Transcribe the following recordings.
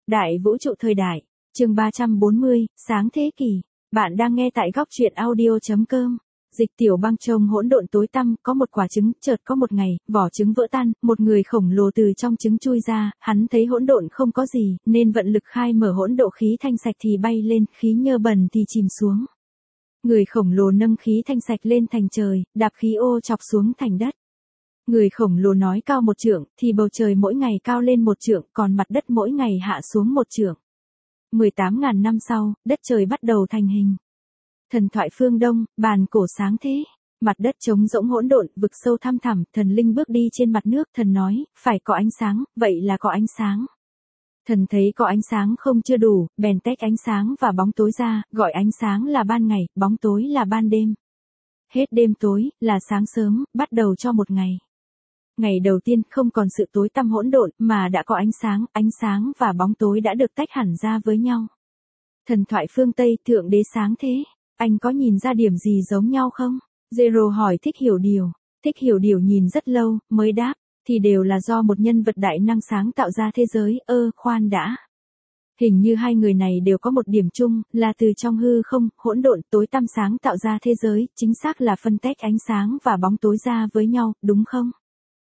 Đại vũ trụ thời đại, chương 340, sáng thế kỷ. Bạn đang nghe tại góc truyện audio.com. Dịch Tiểu Băng trông hỗn độn tối tăm, có một quả trứng, chợt có một ngày, vỏ trứng vỡ tan, một người khổng lồ từ trong trứng chui ra, hắn thấy hỗn độn không có gì, nên vận lực khai mở hỗn độ khí thanh sạch thì bay lên, khí nhơ bẩn thì chìm xuống. Người khổng lồ nâng khí thanh sạch lên thành trời, đạp khí ô chọc xuống thành đất. Người khổng lồ nói cao 1 trượng, thì bầu trời mỗi ngày cao lên 1 trượng, còn mặt đất mỗi ngày hạ xuống 1 trượng. 18.000 năm sau, đất trời bắt đầu thành hình. Thần thoại phương Đông, bàn cổ sáng thế. Mặt đất trống rỗng hỗn độn, vực sâu thăm thẳm, thần linh bước đi trên mặt nước, thần nói, phải có ánh sáng, vậy là có ánh sáng. Thần thấy có ánh sáng không chưa đủ, bèn tách ánh sáng và bóng tối ra, gọi ánh sáng là ban ngày, bóng tối là ban đêm. Hết đêm tối, là sáng sớm, bắt đầu cho một ngày. Ngày đầu tiên không còn sự tối tăm hỗn độn, mà đã có ánh sáng và bóng tối đã được tách hẳn ra với nhau. Thần thoại phương Tây, thượng đế sáng thế. Anh có nhìn ra điểm gì giống nhau không? Zero hỏi Thích Hiểu Điều. Thích Hiểu Điều nhìn rất lâu, mới đáp, thì đều là do một nhân vật đại năng sáng tạo ra thế giới, khoan đã. Hình như hai người này đều có một điểm chung, là từ trong hư không, hỗn độn, tối tăm sáng tạo ra thế giới, chính xác là phân tách ánh sáng và bóng tối ra với nhau, đúng không?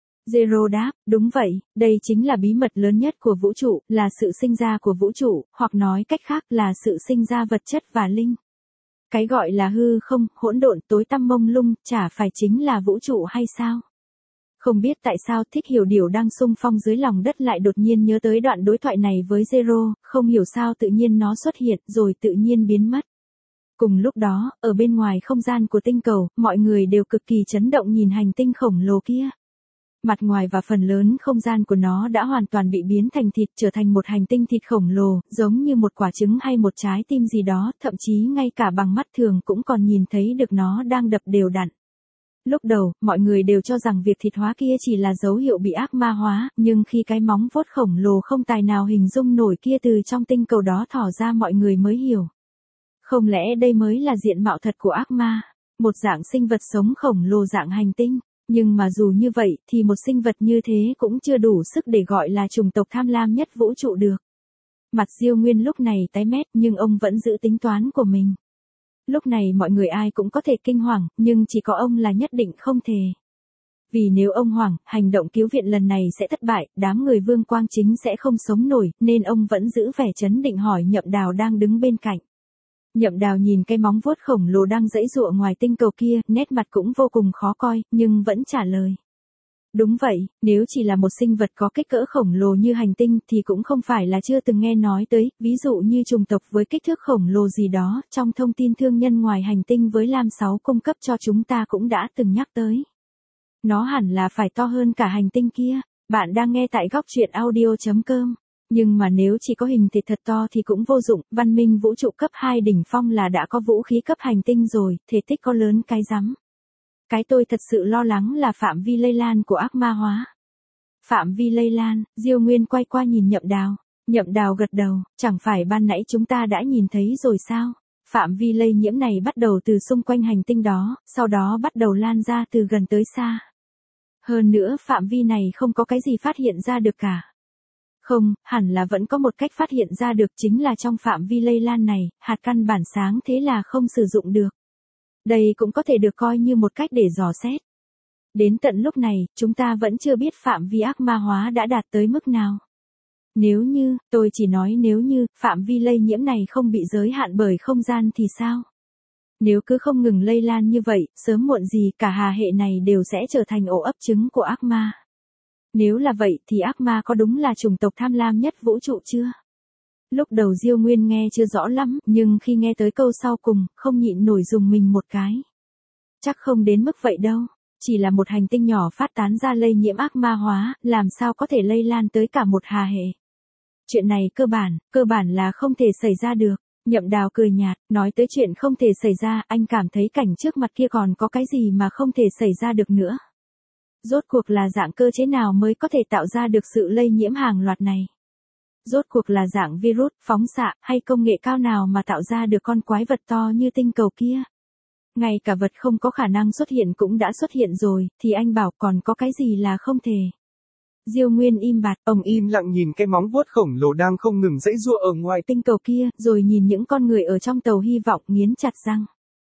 Zero đáp, đúng vậy, đây chính là bí mật lớn nhất của vũ trụ, là sự sinh ra của vũ trụ, hoặc nói cách khác là sự sinh ra vật chất và linh. Cái gọi là hư không, hỗn độn, tối tăm mông lung, chả phải chính là vũ trụ hay sao? Không biết tại sao Thích Hiểu Điều đang xung phong dưới lòng đất lại đột nhiên nhớ tới đoạn đối thoại này với Zero, không hiểu sao tự nhiên nó xuất hiện rồi tự nhiên biến mất. Cùng lúc đó, ở bên ngoài không gian của tinh cầu, mọi người đều cực kỳ chấn động nhìn hành tinh khổng lồ kia. Mặt ngoài và phần lớn không gian của nó đã hoàn toàn bị biến thành thịt, trở thành một hành tinh thịt khổng lồ, giống như một quả trứng hay một trái tim gì đó, thậm chí ngay cả bằng mắt thường cũng còn nhìn thấy được nó đang đập đều đặn. Lúc đầu, mọi người đều cho rằng việc thịt hóa kia chỉ là dấu hiệu bị ác ma hóa, nhưng khi cái móng vuốt khổng lồ không tài nào hình dung nổi kia từ trong tinh cầu đó thỏ ra, mọi người mới hiểu. Không lẽ đây mới là diện mạo thật của ác ma, một dạng sinh vật sống khổng lồ dạng hành tinh? Nhưng mà dù như vậy, thì một sinh vật như thế cũng chưa đủ sức để gọi là chủng tộc tham lam nhất vũ trụ được. Mặt Diêu Nguyên lúc này tái mét, nhưng ông vẫn giữ tính toán của mình. Lúc này mọi người ai cũng có thể kinh hoàng, nhưng chỉ có ông là nhất định không thể. Vì nếu ông hoảng, hành động cứu viện lần này sẽ thất bại, đám người Vương Quang Chính sẽ không sống nổi, nên ông vẫn giữ vẻ trấn định hỏi Nhậm Đào đang đứng bên cạnh. Nhậm Đào nhìn cái móng vuốt khổng lồ đang giãy giụa ngoài tinh cầu kia, nét mặt cũng vô cùng khó coi, nhưng vẫn trả lời. Đúng vậy, nếu chỉ là một sinh vật có kích cỡ khổng lồ như hành tinh thì cũng không phải là chưa từng nghe nói tới, ví dụ như chủng tộc với kích thước khổng lồ gì đó, trong thông tin thương nhân ngoài hành tinh với Lam 6 cung cấp cho chúng ta cũng đã từng nhắc tới. Nó hẳn là phải to hơn cả hành tinh kia. Bạn đang nghe tại góc truyện audio.com. Nhưng mà nếu chỉ có hình thịt thật to thì cũng vô dụng, văn minh vũ trụ cấp 2 đỉnh phong là đã có vũ khí cấp hành tinh rồi, thể tích có lớn cái rắm. Cái tôi thật sự lo lắng là phạm vi lây lan của ác ma hóa. Phạm vi lây lan, Diêu Nguyên quay qua nhìn Nhậm Đào. Nhậm Đào gật đầu, chẳng phải ban nãy chúng ta đã nhìn thấy rồi sao? Phạm vi lây nhiễm này bắt đầu từ xung quanh hành tinh đó, sau đó bắt đầu lan ra từ gần tới xa. Hơn nữa phạm vi này không có cái gì phát hiện ra được cả. Không, hẳn là vẫn có một cách phát hiện ra được, chính là trong phạm vi lây lan này, hạt căn bản sáng thế là không sử dụng được. Đây cũng có thể được coi như một cách để dò xét. Đến tận lúc này, chúng ta vẫn chưa biết phạm vi ác ma hóa đã đạt tới mức nào. Nếu như, tôi chỉ nói nếu như, phạm vi lây nhiễm này không bị giới hạn bởi không gian thì sao? Nếu cứ không ngừng lây lan như vậy, sớm muộn gì cả hà hệ này đều sẽ trở thành ổ ấp trứng của ác ma. Nếu là vậy thì ác ma có đúng là chủng tộc tham lam nhất vũ trụ chưa? Lúc đầu Diêu Nguyên nghe chưa rõ lắm, nhưng khi nghe tới câu sau cùng, không nhịn nổi rùng mình một cái. Chắc không đến mức vậy đâu, chỉ là một hành tinh nhỏ phát tán ra lây nhiễm ác ma hóa, làm sao có thể lây lan tới cả một hà hệ. Chuyện này cơ bản là không thể xảy ra được. Nhậm Đào cười nhạt, nói tới chuyện không thể xảy ra, anh cảm thấy cảnh trước mặt kia còn có cái gì mà không thể xảy ra được nữa. Rốt cuộc là dạng cơ chế nào mới có thể tạo ra được sự lây nhiễm hàng loạt này? Rốt cuộc là dạng virus, phóng xạ, hay công nghệ cao nào mà tạo ra được con quái vật to như tinh cầu kia? Ngay cả vật không có khả năng xuất hiện cũng đã xuất hiện rồi, thì anh bảo còn có cái gì là không thể? Diêu Nguyên im bặt, Ông im lặng nhìn cái móng vuốt khổng lồ đang không ngừng giãy giụa ở ngoài tinh cầu kia, rồi nhìn những con người ở trong tàu hy vọng nghiến chặt răng.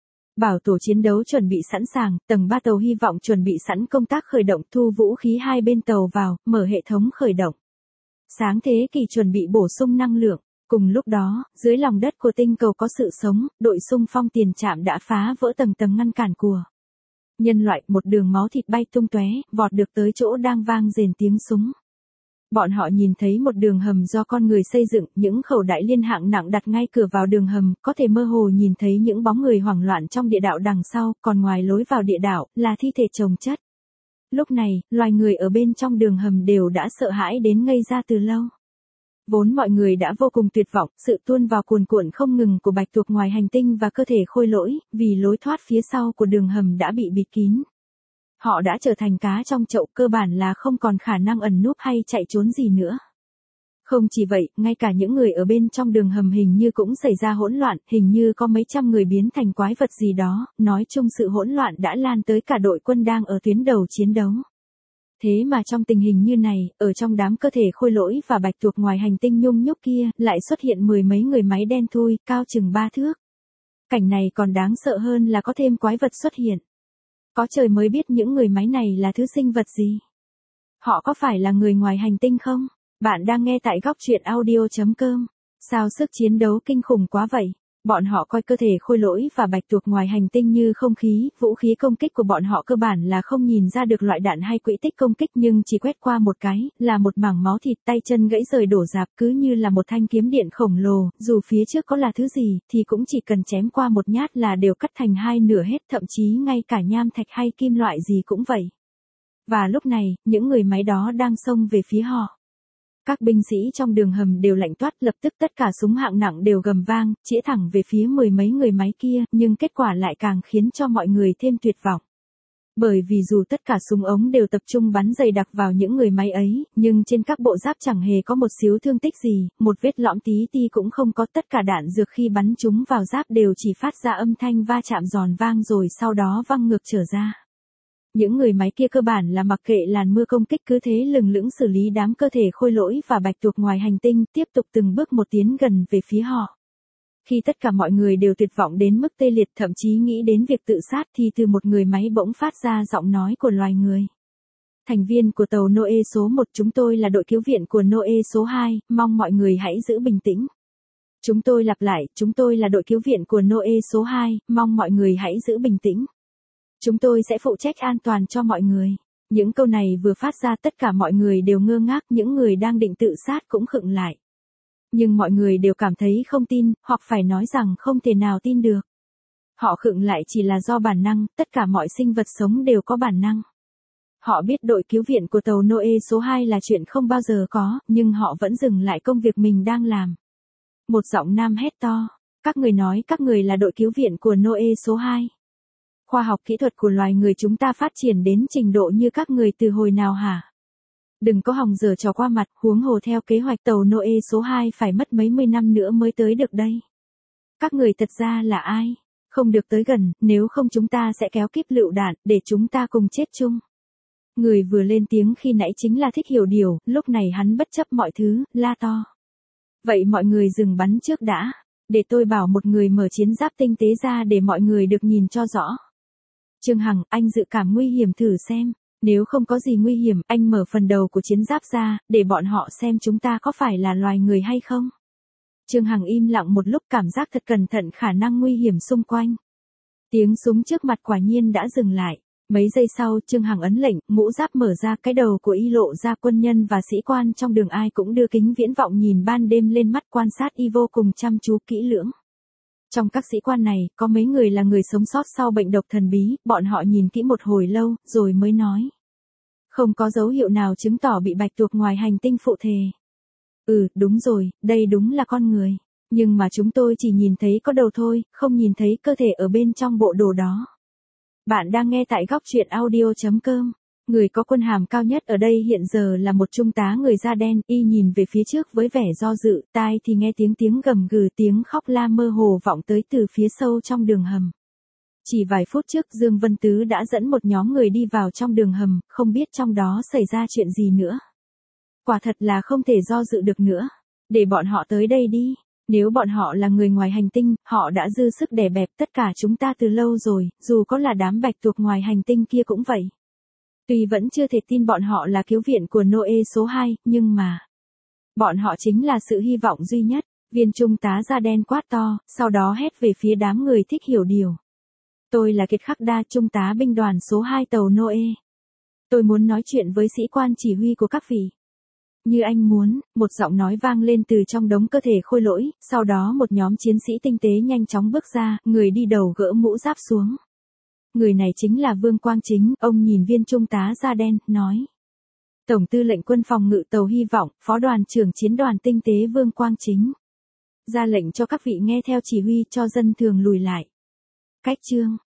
Bảo tổ chiến đấu chuẩn bị sẵn sàng, tầng 3 tàu hy vọng chuẩn bị sẵn công tác khởi động, thu vũ khí hai bên tàu vào, mở hệ thống khởi động. Sáng thế kỷ chuẩn bị bổ sung năng lượng. Cùng lúc đó, dưới lòng đất của tinh cầu có sự sống, đội xung phong tiền trạm đã phá vỡ tầng tầng ngăn cản của nhân loại, một đường máu thịt bay tung tóe, vọt được tới chỗ đang vang rền tiếng súng. Bọn họ nhìn thấy một đường hầm do con người xây dựng, những khẩu đại liên hạng nặng đặt ngay cửa vào đường hầm, có thể mơ hồ nhìn thấy những bóng người hoảng loạn trong địa đạo đằng sau, còn ngoài lối vào địa đạo, là thi thể chồng chất. Lúc này, loài người ở bên trong đường hầm đều đã sợ hãi đến ngây ra từ lâu. Vốn mọi người đã vô cùng tuyệt vọng, sự tuôn vào cuồn cuộn không ngừng của bạch tuộc ngoài hành tinh và cơ thể khôi lỗi, vì lối thoát phía sau của đường hầm đã bị bịt kín. Họ đã trở thành cá trong chậu, cơ bản là không còn khả năng ẩn núp hay chạy trốn gì nữa. Không chỉ vậy, ngay cả những người ở bên trong đường hầm hình như cũng xảy ra hỗn loạn, hình như có mấy trăm người biến thành quái vật gì đó, nói chung sự hỗn loạn đã lan tới cả đội quân đang ở tuyến đầu chiến đấu. Thế mà trong tình hình như này, ở trong đám cơ thể khôi lỗi và bạch tuộc ngoài hành tinh nhung nhúc kia, lại xuất hiện mười mấy người máy đen thui, cao chừng 3 thước. Cảnh này còn đáng sợ hơn là có thêm quái vật xuất hiện. Có trời mới biết những người máy này là thứ sinh vật gì. Họ có phải là người ngoài hành tinh không? Bạn đang nghe tại góc truyện audio.com. Sao sức chiến đấu kinh khủng quá vậy? Bọn họ coi cơ thể khôi lỗi và bạch tuộc ngoài hành tinh như không khí, vũ khí công kích của bọn họ cơ bản là không nhìn ra được loại đạn hay quỹ tích công kích, nhưng chỉ quét qua một cái, là một mảng máu thịt, tay chân gãy rời đổ rạp, cứ như là một thanh kiếm điện khổng lồ, dù phía trước có là thứ gì, thì cũng chỉ cần chém qua một nhát là đều cắt thành hai nửa hết, thậm chí ngay cả nham thạch hay kim loại gì cũng vậy. Và lúc này, những người máy đó đang xông về phía họ. Các binh sĩ trong đường hầm đều lạnh toát, lập tức tất cả súng hạng nặng đều gầm vang, chĩa thẳng về phía mười mấy người máy kia, nhưng kết quả lại càng khiến cho mọi người thêm tuyệt vọng. Bởi vì dù tất cả súng ống đều tập trung bắn dày đặc vào những người máy ấy, nhưng trên các bộ giáp chẳng hề có một xíu thương tích gì, một vết lõm tí ti cũng không có, tất cả đạn dược khi bắn chúng vào giáp đều chỉ phát ra âm thanh va chạm giòn vang rồi sau đó văng ngược trở ra. Những người máy kia cơ bản là mặc kệ làn mưa công kích, cứ thế lừng lững xử lý đám cơ thể khôi lỗi và bạch tuộc ngoài hành tinh, tiếp tục từng bước một tiến gần về phía họ. Khi tất cả mọi người đều tuyệt vọng đến mức tê liệt, thậm chí nghĩ đến việc tự sát, thì từ một người máy bỗng phát ra giọng nói của loài người. Thành viên của tàu Noe số 1, chúng tôi là đội cứu viện của Noe số 2, mong mọi người hãy giữ bình tĩnh. Chúng tôi lặp lại, chúng tôi là đội cứu viện của Noe số 2, mong mọi người hãy giữ bình tĩnh. Chúng tôi sẽ phụ trách an toàn cho mọi người. Những câu này vừa phát ra tất cả mọi người đều ngơ ngác, những người đang định tự sát cũng khựng lại. Nhưng mọi người đều cảm thấy không tin, hoặc phải nói rằng không thể nào tin được. Họ khựng lại chỉ là do bản năng, tất cả mọi sinh vật sống đều có bản năng. Họ biết đội cứu viện của tàu Noe số 2 là chuyện không bao giờ có, nhưng họ vẫn dừng lại công việc mình đang làm. Một giọng nam hét to, các người nói các người là đội cứu viện của Noe số 2. Khoa học kỹ thuật của loài người chúng ta phát triển đến trình độ như các người từ hồi nào hả? Đừng có hòng giở trò qua mặt, huống hồ theo kế hoạch tàu Noe số 2 phải mất mấy mươi năm nữa mới tới được đây. Các người thật ra là ai? Không được tới gần, nếu không chúng ta sẽ kéo kíp lựu đạn, để chúng ta cùng chết chung. Người vừa lên tiếng khi nãy chính là Thích Hiểu Điều, lúc này hắn bất chấp mọi thứ, la to. Vậy mọi người dừng bắn trước đã, để tôi bảo một người mở chiến giáp tinh tế ra để mọi người được nhìn cho rõ. Trương Hằng, anh dự cảm nguy hiểm thử xem, nếu không có gì nguy hiểm, anh mở phần đầu của chiến giáp ra, để bọn họ xem chúng ta có phải là loài người hay không. Trương Hằng im lặng một lúc, cảm giác thật cẩn thận khả năng nguy hiểm xung quanh. Tiếng súng trước mặt quả nhiên đã dừng lại. Mấy giây sau, Trương Hằng ấn lệnh, mũ giáp mở ra, cái đầu của y lộ ra, quân nhân và sĩ quan trong đường ai cũng đưa kính viễn vọng nhìn ban đêm lên mắt, quan sát y vô cùng chăm chú kỹ lưỡng. Trong các sĩ quan này, có mấy người là người sống sót sau bệnh độc thần bí, bọn họ nhìn kỹ một hồi lâu, rồi mới nói. Không có dấu hiệu nào chứng tỏ bị bạch tuộc ngoài hành tinh phụ thể. Đúng rồi, đây đúng là con người. Nhưng mà chúng tôi chỉ nhìn thấy có đầu thôi, không nhìn thấy cơ thể ở bên trong bộ đồ đó. Bạn đang nghe tại góc truyện audio.com. Người có quân hàm cao nhất ở đây hiện giờ là một trung tá người da đen, y nhìn về phía trước với vẻ do dự, tai thì nghe tiếng gầm gừ, tiếng khóc la mơ hồ vọng tới từ phía sâu trong đường hầm. Chỉ vài phút trước Dương Vân Tứ đã dẫn một nhóm người đi vào trong đường hầm, không biết trong đó xảy ra chuyện gì nữa. Quả thật là không thể do dự được nữa. Để bọn họ tới đây đi. Nếu bọn họ là người ngoài hành tinh, họ đã dư sức đè bẹp tất cả chúng ta từ lâu rồi, dù có là đám bạch tuộc ngoài hành tinh kia cũng vậy. Tuy vẫn chưa thể tin bọn họ là cứu viện của Noe số 2, nhưng mà bọn họ chính là sự hy vọng duy nhất. Viên trung tá da đen quát to, sau đó hét về phía đám người thích hiểu điều. Tôi là Kiệt Khắc Đa, trung tá binh đoàn số 2 tàu Noe. Tôi muốn nói chuyện với sĩ quan chỉ huy của các vị. Như anh muốn, một giọng nói vang lên từ trong đống cơ thể khôi lỗi, sau đó một nhóm chiến sĩ tinh tế nhanh chóng bước ra, người đi đầu gỡ mũ giáp xuống. Người này chính là Vương Quang Chính, ông nhìn viên trung tá da đen, nói. Tổng tư lệnh quân phòng ngự tàu hy vọng, phó đoàn trưởng chiến đoàn tinh tế Vương Quang Chính. Ra lệnh cho các vị nghe theo chỉ huy cho dân thường lùi lại. Cách chương